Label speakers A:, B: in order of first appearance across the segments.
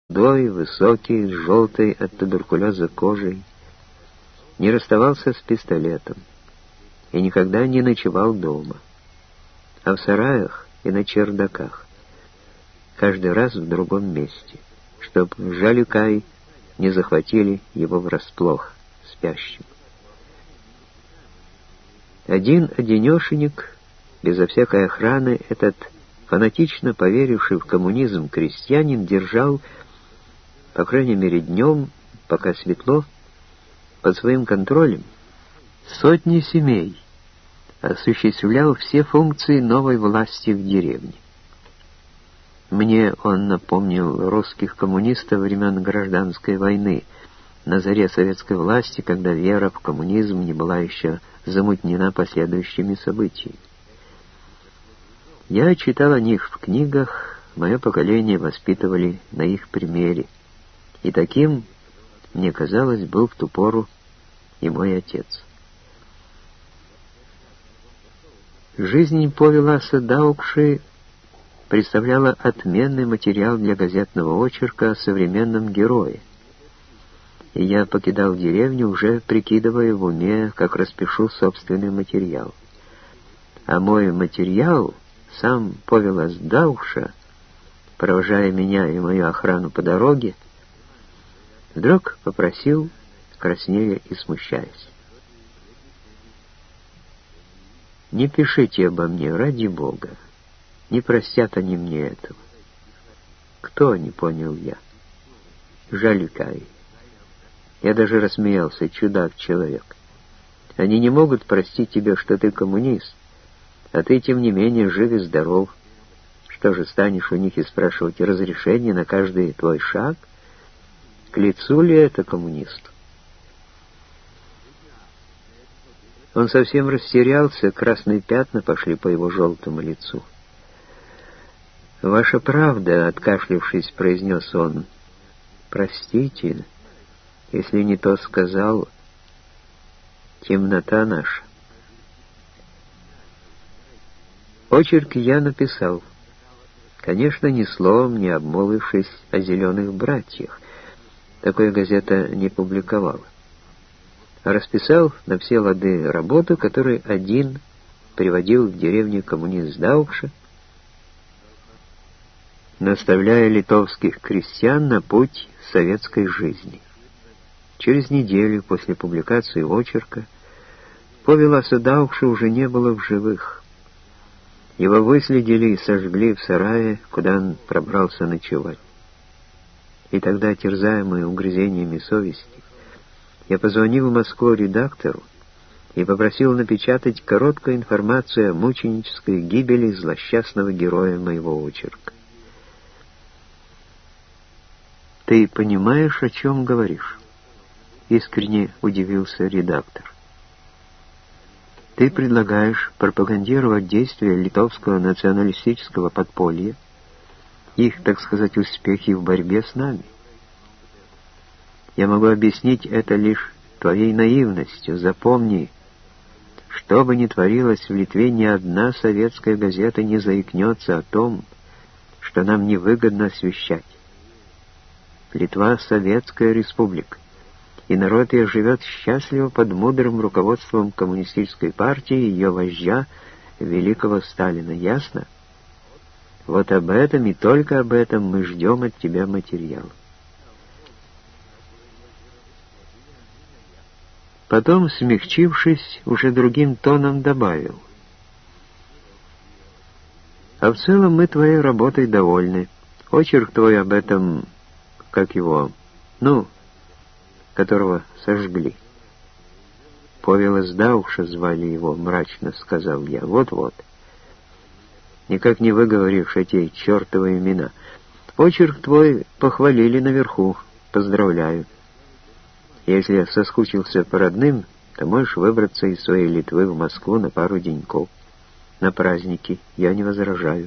A: худой, высокий, с желтой от туберкулеза кожей, не расставался с пистолетом и никогда не ночевал дома, а в сараях и на чердаках, каждый раз в другом месте, чтоб Жалюкай не захватили его врасплох спящим. Один-одинешенек, безо всякой охраны, этот фанатично поверивший в коммунизм крестьянин держал, по крайней мере днем, пока светло, под своим контролем сотни семей, осуществлял все функции новой власти в деревне. Мне он напомнил русских коммунистов времен Гражданской войны, на заре советской власти, когда вера в коммунизм не была еще замутнена последующими событиями. Я читал о них в книгах, мое поколение воспитывали на их примере, и таким, мне казалось, был в ту пору и мой отец. Жизнь Повеласа Даукши представляла отменный материал для газетного очерка о современном герое, и я покидал деревню, уже прикидывая в уме, как распишу собственный материал. А мой материал, сам Повелас Даукша, провожая меня и мою охрану по дороге, вдруг попросил, краснея и смущаясь: «Не пишите обо мне, ради Бога, не простят они мне этого». «Кто?» — не понял я. «Жалюкай». Я даже рассмеялся: чудак-человек. Они не могут простить тебе, что ты коммунист, а ты, тем не менее, жив и здоров. Что же, станешь у них и спрашивать разрешение на каждый твой шаг? К лицу ли это коммунисту? Он совсем растерялся, красные пятна пошли по его желтому лицу. «Ваша правда», — откашлившись, произнес он. «Простите, если не то сказал, темнота наша». Очерк я написал, конечно, ни словом не обмолвившись о «Зеленых братьях». Такое газета не публиковала. А расписал на все лады работу, которую один приводил в деревню коммунист Даукша, наставляя литовских крестьян на путь советской жизни. Через неделю после публикации очерка Повеласа Даукша уже не было в живых. Его выследили и сожгли в сарае, куда он пробрался ночевать. И тогда, терзаемый угрызениями совести, я позвонил в Москву редактору и попросил напечатать короткую информацию о мученической гибели злосчастного героя моего очерка. «Ты понимаешь, о чем говоришь?» — искренне удивился редактор. «Ты предлагаешь пропагандировать действия литовского националистического подполья, их, так сказать, успехи в борьбе с нами. Я могу объяснить это лишь твоей наивностью. Запомни, что бы ни творилось в Литве, ни одна советская газета не заикнется о том, что нам невыгодно освещать. Литва — советская республика, и народ ее живет счастливо под мудрым руководством коммунистической партии и ее вождя, великого Сталина. Ясно? Вот об этом и только об этом мы ждем от тебя материал». Потом, смягчившись, уже другим тоном добавил: «А в целом мы твоей работой довольны. Очерк твой об этом, как его, которого сожгли». «Повелас Даукша звали его», — мрачно сказал я. «Вот-вот. Никак не выговоришь эти чертовы имена. Очерк твой похвалили наверху. Поздравляю. Если я соскучился по родным, то можешь выбраться из своей Литвы в Москву на пару деньков. На праздники. Я не возражаю».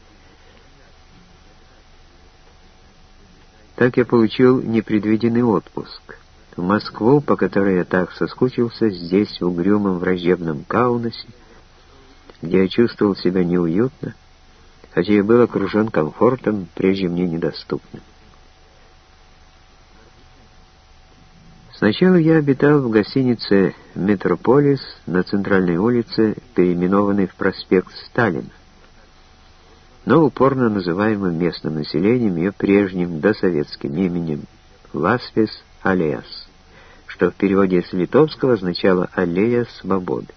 A: Так я получил непредвиденный отпуск. В Москву, по которой я так соскучился, здесь, в угрюмом враждебном Каунасе, где я чувствовал себя неуютно, хотя и был окружен комфортом, прежде мне недоступным. Сначала я обитал в гостинице «Метрополис» на центральной улице, переименованной в проспект Сталина, но упорно называемым местным населением ее прежним досоветским именем Ласпес Алеас, что в переводе с литовского означало «Аллея свободы».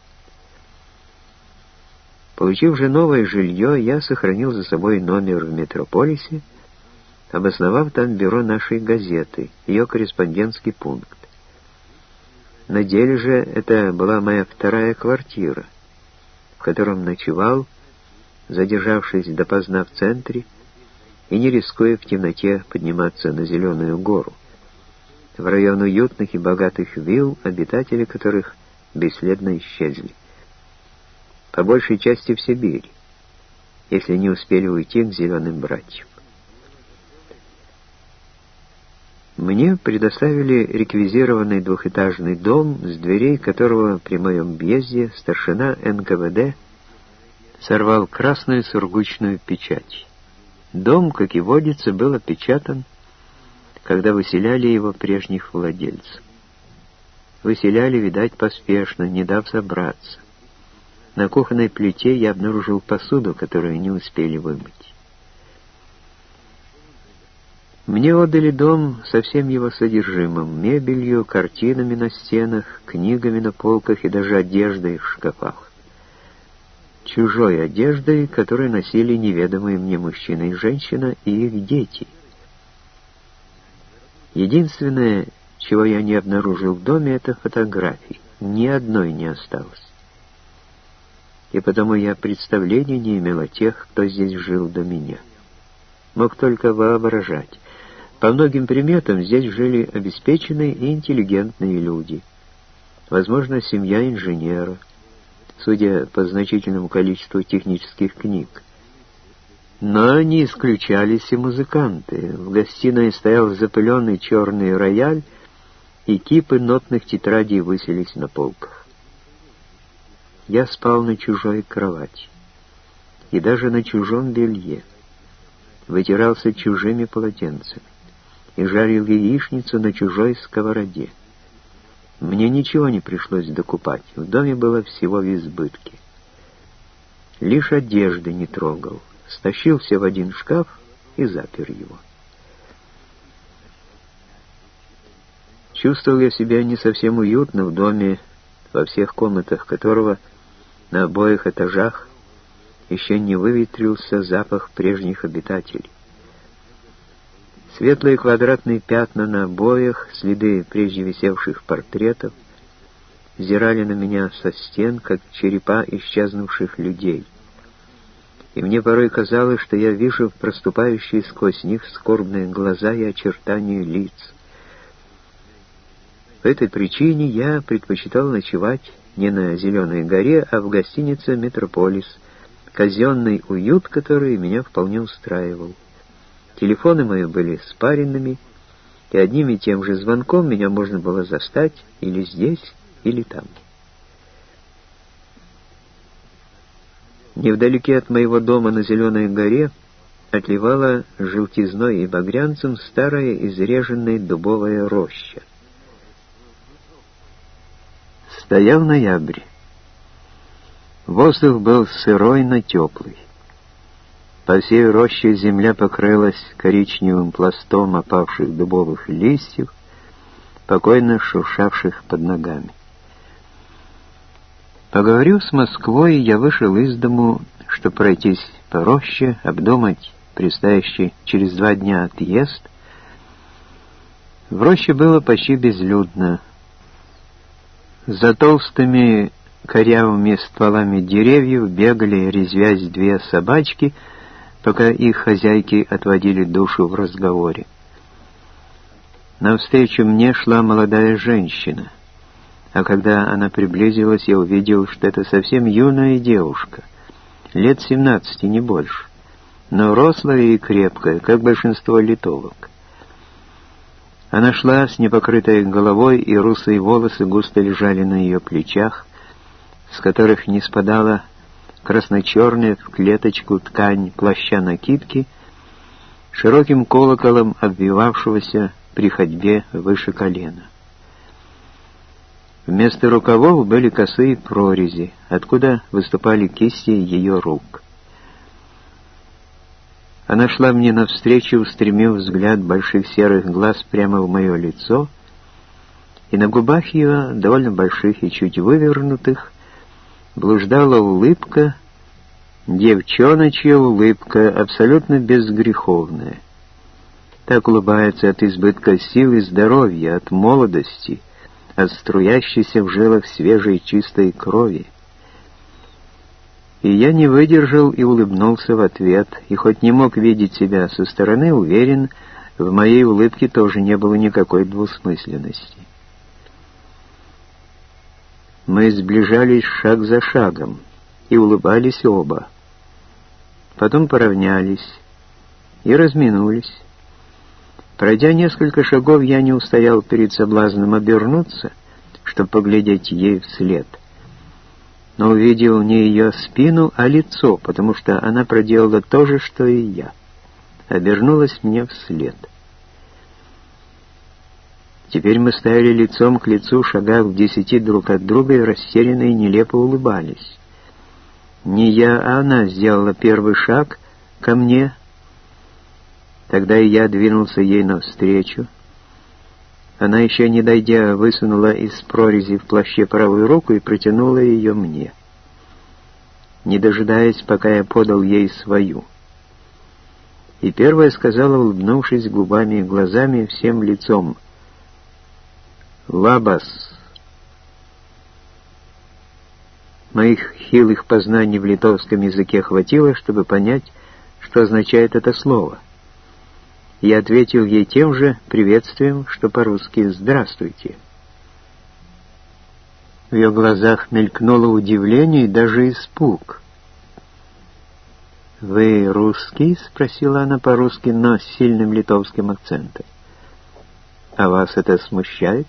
A: Получив же новое жилье, я сохранил за собой номер в Метрополисе, обосновав там бюро нашей газеты, ее корреспондентский пункт. На деле же это была моя вторая квартира, в котором ночевал, задержавшись допоздна в центре и не рискуя в темноте подниматься на Зеленую гору, в район уютных и богатых вилл, обитатели которых бесследно исчезли. По большей части в Сибири, если не успели уйти к зеленым братьям. Мне предоставили реквизированный двухэтажный дом, с дверей которого при моем въезде старшина НКВД сорвал красную сургучную печать. Дом, как и водится, был опечатан, когда выселяли его прежних владельцев. Выселяли, видать, поспешно, не дав собраться. На кухонной плите я обнаружил посуду, которую не успели вымыть. Мне отдали дом со всем его содержимым: мебелью, картинами на стенах, книгами на полках и даже одеждой в шкафах. Чужой одеждой, которую носили неведомые мне мужчина и женщина и их дети. Единственное, чего я не обнаружил в доме, это фотографии. Ни одной не осталось. И потому я представления не имел о тех, кто здесь жил до меня. Мог только воображать. По многим приметам здесь жили обеспеченные и интеллигентные люди. Возможно, семья инженера, судя по значительному количеству технических книг. Но не исключались и музыканты. В гостиной стоял запыленный черный рояль, и кипы нотных тетрадей высились на полках. Я спал на чужой кровати и даже на чужом белье, вытирался чужими полотенцами и жарил яичницу на чужой сковороде. Мне ничего не пришлось докупать, в доме было всего в избытке. Лишь одежды не трогал, стащил все в один шкаф и запер его. Чувствовал я себя не совсем уютно в доме, во всех комнатах которого на обоих этажах еще не выветрился запах прежних обитателей. Светлые квадратные пятна на обоях, следы прежде висевших портретов, взирали на меня со стен, как черепа исчезнувших людей. И мне порой казалось, что я вижу проступающие сквозь них скорбные глаза и очертания лиц. По этой причине я предпочитал ночевать не на Зеленой горе, а в гостинице «Метрополис», казенный уют, который меня вполне устраивал. Телефоны мои были спаренными, и одним и тем же звонком меня можно было застать или здесь, или там. Невдалеке от моего дома на Зеленой горе отливала желтизной и багрянцем старая изреженная дубовая роща. Стоял ноябрь. Воздух был сырой, но теплый. По всей роще земля покрылась коричневым пластом опавших дубовых листьев, покойно шуршавших под ногами. Поговорив с Москвой, я вышел из дому, чтобы пройтись по роще, обдумать предстоящий через 2 дня отъезд. В роще было почти безлюдно. За толстыми корявыми стволами деревьев бегали, резвясь, 2 собачки, пока их хозяйки отводили душу в разговоре. Навстречу мне шла молодая женщина, а когда она приблизилась, я увидел, что это совсем юная девушка, лет 17, не больше, но рослая и крепкая, как большинство литовок. Она шла с непокрытой головой, и русые волосы густо лежали на ее плечах, с которых не спадала красно-черная в клеточку ткань плаща-накидки, широким колоколом обвивавшегося при ходьбе выше колена. Вместо рукавов были косые прорези, откуда выступали кисти ее рук. Она шла мне навстречу, устремив взгляд больших серых глаз прямо в мое лицо, и на губах ее, довольно больших и чуть вывернутых, блуждала улыбка, девчоночья улыбка, абсолютно безгреховная. Так улыбается от избытка сил и здоровья, от молодости, от струящейся в жилах свежей чистой крови. И я не выдержал и улыбнулся в ответ, и хоть не мог видеть себя со стороны, уверен, в моей улыбке тоже не было никакой двусмысленности. Мы сближались шаг за шагом и улыбались оба. Потом поравнялись и разминулись. Пройдя несколько шагов, я не устоял перед соблазном обернуться, чтобы поглядеть ей вслед. Но увидел не ее спину, а лицо, потому что она проделала то же, что и я. Обернулась мне вслед. Теперь мы стояли лицом к лицу, шагах в 10 друг от друга, и растерянно и нелепо улыбались. Не я, а она сделала первый шаг ко мне. Тогда и я двинулся ей навстречу. Она, еще не дойдя, высунула из прорези в плаще правую руку и протянула ее мне, не дожидаясь, пока я подал ей свою. И первая сказала, улыбнувшись губами и глазами, всем лицом: «Лабас». Моих хилых познаний в литовском языке хватило, чтобы понять, что означает это слово. Я ответил ей тем же приветствием, что по-русски «здравствуйте». В ее глазах мелькнуло удивление и даже испуг. «Вы русский?» — спросила она по-русски, но с сильным литовским акцентом. «А вас это смущает?»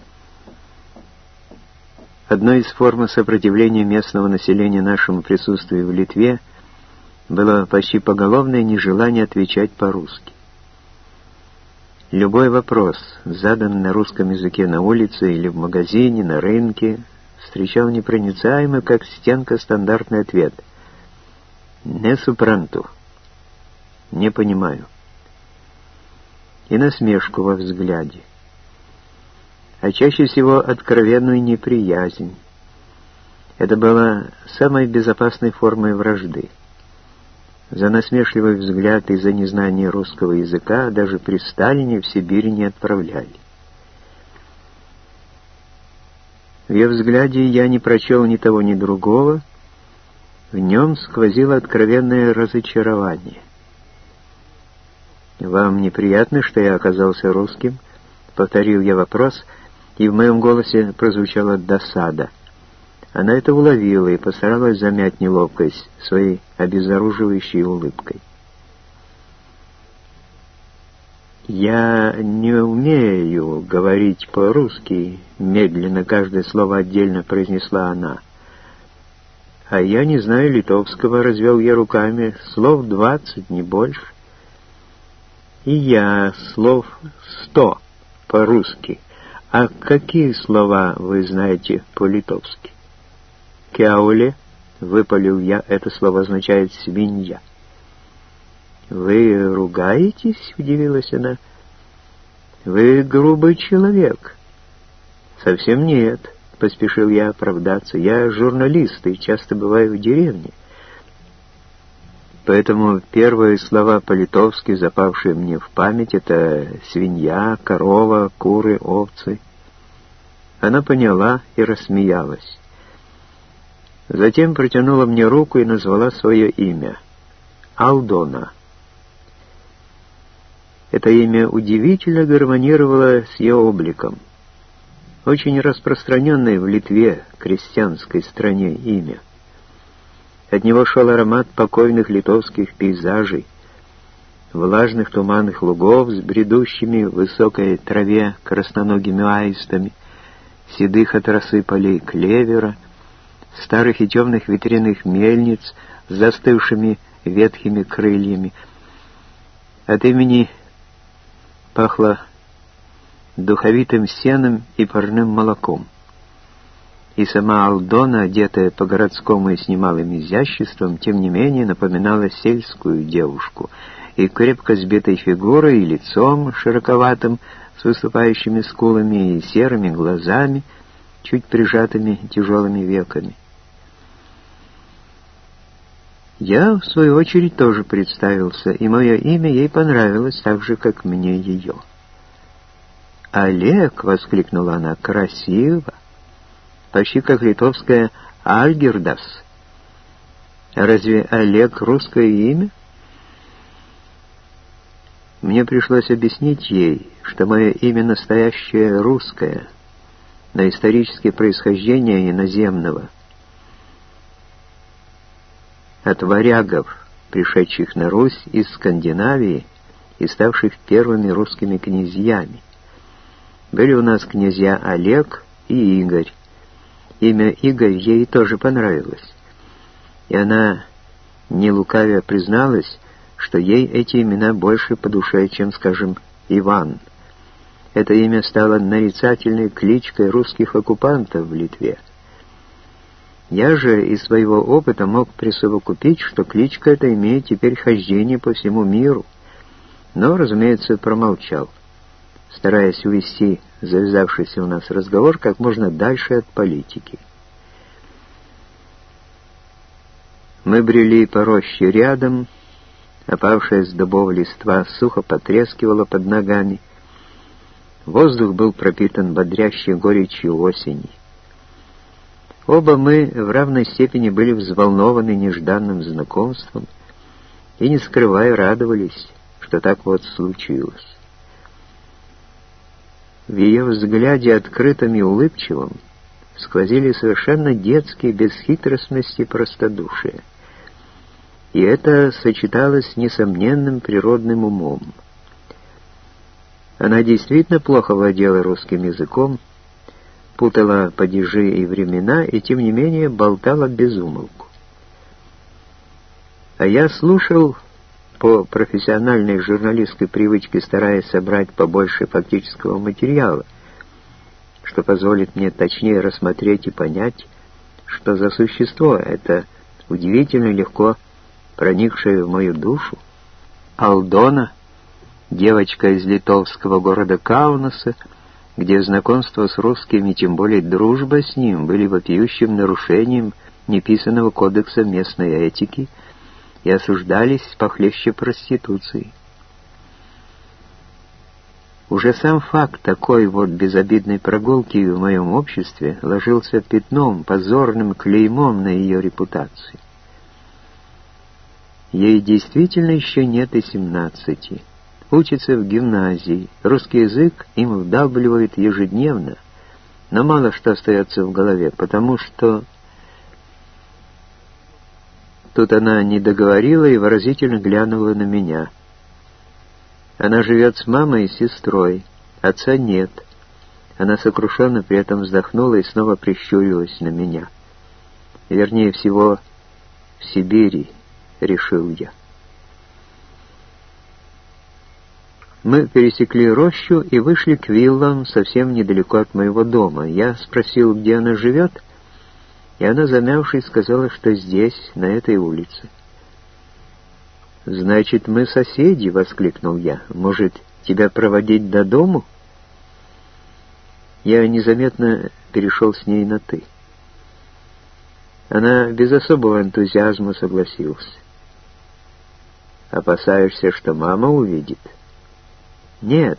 A: Одной из форм сопротивления местного населения нашему присутствию в Литве было почти поголовное нежелание отвечать по-русски. Любой вопрос, заданный на русском языке на улице или в магазине, на рынке, встречал непроницаемый, как стенка, стандартный ответ: «Не супранту», «не понимаю», и насмешку во взгляде, а чаще всего откровенную неприязнь. Это было самой безопасной формой вражды. За насмешливый взгляд и за незнание русского языка даже при Сталине в Сибирь не отправляли. В ее взгляде я не прочел ни того, ни другого. В нем сквозило откровенное разочарование. «Вам неприятно, что я оказался русским?» — повторил я вопрос, и в моем голосе прозвучала досада. Она это уловила и постаралась замять неловкость своей обезоруживающей улыбкой. «Я не умею говорить по-русски», — медленно каждое слово отдельно произнесла она. «А я не знаю литовского», — развел я руками, — «слов 20, не больше». «И я слов 100 по-русски. А какие слова вы знаете по-литовски?» «Кяуле», — выпалил я, это слово означает «свинья». «Вы ругаетесь?» — удивилась она. «Вы грубый человек». «Совсем нет», — поспешил я оправдаться. «Я журналист и часто бываю в деревне». Поэтому первые слова по-литовски, запавшие мне в память, это «свинья», «корова», «куры», «овцы». Она поняла и рассмеялась. Затем протянула мне руку и назвала свое имя — Алдона. Это имя удивительно гармонировало с ее обликом. Очень распространенное в Литве, крестьянской стране, имя. От него шел аромат покойных литовских пейзажей, влажных туманных лугов с бредущими в высокой траве красноногими аистами, седых от росы полей клевера, старых и темных ветряных мельниц с застывшими ветхими крыльями. От имени пахло духовитым сеном и парным молоком. и сама Алдона, одетая по-городскому и с немалым изяществом, тем не менее напоминала сельскую девушку, и крепко сбитой фигурой, и лицом широковатым, с выступающими скулами и серыми глазами, чуть прижатыми тяжелыми веками. Я, в свою очередь, тоже представился, и мое имя ей понравилось так же, как мне ее. «Олег!» — воскликнула она. «Красиво! Почти как литовская Альгердас. А разве Олег русское имя?» Мне пришлось объяснить ей, что мое имя настоящее русское, но историческое происхождение иноземного. От варягов, пришедших на Русь из Скандинавии и ставших первыми русскими князьями. Были у нас князья Олег и Игорь. Имя Игорь ей тоже понравилось, и она, не лукавя, призналась, что ей эти имена больше по душе, чем, скажем, Иван. Это имя стало нарицательной кличкой русских оккупантов в Литве. Я же из своего опыта мог присовокупить, что кличка эта имеет теперь хождение по всему миру, но, разумеется, промолчал, стараясь увести завязавшийся у нас разговор как можно дальше от политики. Мы брели по роще рядом, опавшая с дубов листва сухо потрескивала под ногами. Воздух был пропитан бодрящей горечью осени. Оба мы в равной степени были взволнованы нежданным знакомством и, не скрывая, радовались, что так вот случилось. В ее взгляде, открытом и улыбчивом, сквозили совершенно детские бесхитростности простодушия. И это сочеталось с несомненным природным умом. Она действительно плохо владела русским языком, путала падежи и времена, и тем не менее болтала без умолку. А я слушал, по профессиональной журналистской привычке стараясь собрать побольше фактического материала, что позволит мне точнее рассмотреть и понять, что за существо это удивительно легко проникшее в мою душу. Алдона, девочка из литовского города Каунаса, где знакомство с русским и тем более дружба с ним были вопиющим нарушением неписанного кодекса местной этики и осуждались похлеще проституции. Уже сам факт такой вот безобидной прогулки в моем обществе ложился пятном, позорным клеймом на ее репутацию. Ей действительно еще нет и 17. Учится в гимназии, русский язык им вдалбливают ежедневно, но мало что остается в голове, потому что... Тут она не договорила и выразительно глянула на меня. Она живет с мамой и сестрой, отца нет. Она сокрушенно при этом вздохнула и снова прищурилась на меня. Вернее всего, в Сибири, решил я. Мы пересекли рощу и вышли к виллам совсем недалеко от моего дома. Я спросил, где она живет, и она, замявшись, сказала, что здесь, на этой улице. «Значит, мы соседи!» — воскликнул я. «Может, тебя проводить до дому?» Я незаметно перешел с ней на «ты». Она без особого энтузиазма согласилась. «Опасаешься, что мама увидит?» «Нет».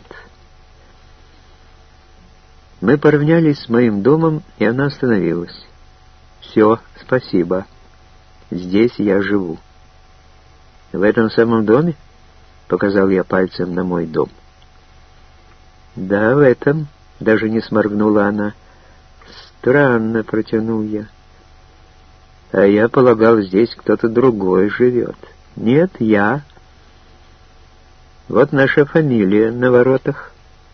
A: Мы поравнялись с моим домом, и она остановилась. «Все, спасибо. Здесь я живу». «В этом самом доме?» — показал я пальцем на мой дом. «Да, в этом», — даже не сморгнула она. «Странно», — протянул я. «А я полагал, здесь кто-то другой живет». «Нет, я. Вот наша фамилия на воротах».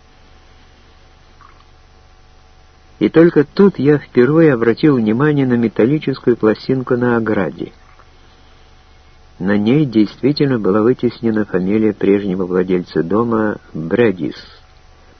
A: И только тут я впервые обратил внимание на металлическую пластинку на ограде. На ней действительно была вытеснена фамилия прежнего владельца дома Бредис.